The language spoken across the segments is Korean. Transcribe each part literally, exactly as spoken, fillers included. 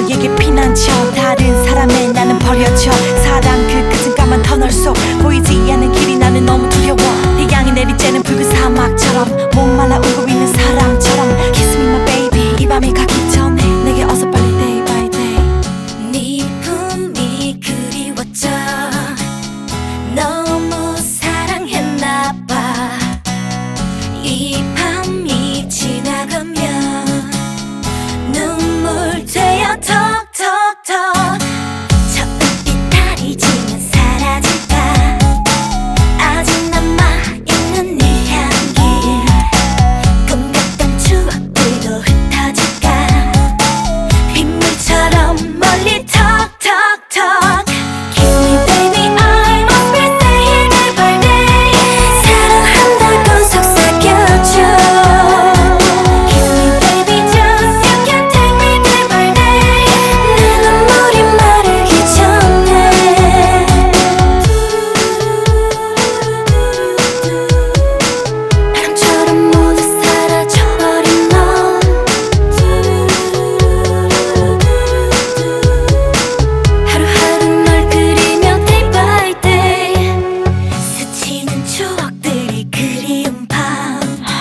너에게 피난처 다른 사람의 나는 버려져 사랑 그 끝은 까만 터널 속 보이지 않는 길이 나는 너무 두려워 태양이 내리쬐는 붉은 사막처럼 목말라 울고 있는 사람처럼 Kiss me my baby 이 밤이 가기 전에 내게 어서 빨리 day by day 네 품이 그리웠죠 너무 사랑했나봐 이 밤이 지나가면 눈물 되어 턱턱턱 저 빛 달이 지면 사라질까 아직 남아있는 네 향기 꿈같던 추억들도 흩어질까 빗물처럼 멀리 턱턱턱 Kiss me baby I must be staying every day 사랑한다고 속삭여줘 Kiss me baby just you can take me day by day 내 눈물이 마르기 전에 바람처럼 모두 사라져버린 너 하루하루 널 그리며 day by day 스치는 추억들이 그리운 밤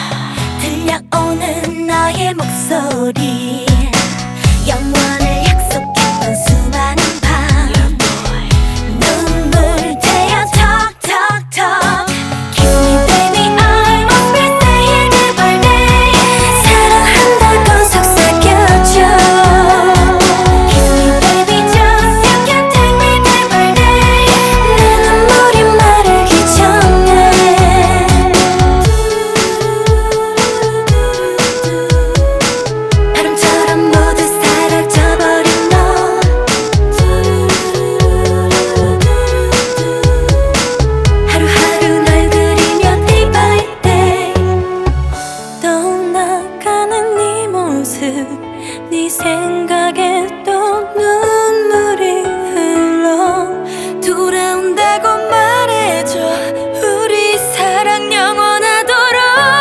들려오는 너의 목소리 영원을 약속했던 수많은 밤 눈물 되어 턱턱턱 Kiss me baby I must be staying day by day 사랑한다고 속삭여줘 Kiss me baby just you can take me day by day 내 눈물이 마르기 전에 바람처럼 모두 사라져버린 너 하루하루 널 그리며 day by day 떠나가는 네 모습 네 생각에 또 눈물이 흘러 돌아온다고 말해줘 우리 사랑 영원하도록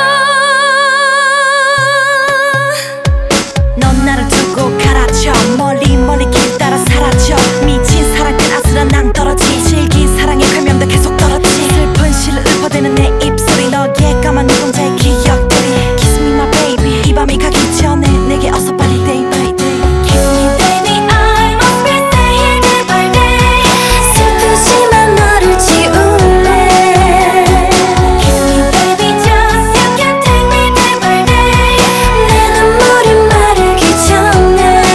넌 나를 두고 가라쳐 멀리 멀리 길 따라 사라져 미친 사랑 끝 아슬한 낭떠러지 질긴 사랑의 별명도 계속 떨어지 슬픈 시를 읊어대는 내 입술이 너의 까만 눈동자의 기억들이 Kiss me my baby 이 밤이 가기 전에 내게 어서 빨리 day by day Kiss me baby I must be staying day by day 슬프지만 너를 지울래 Kiss me baby just you can take me day by day 내 눈물이 마르기 전에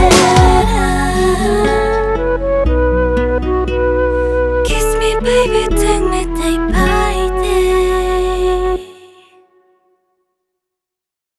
Kiss me baby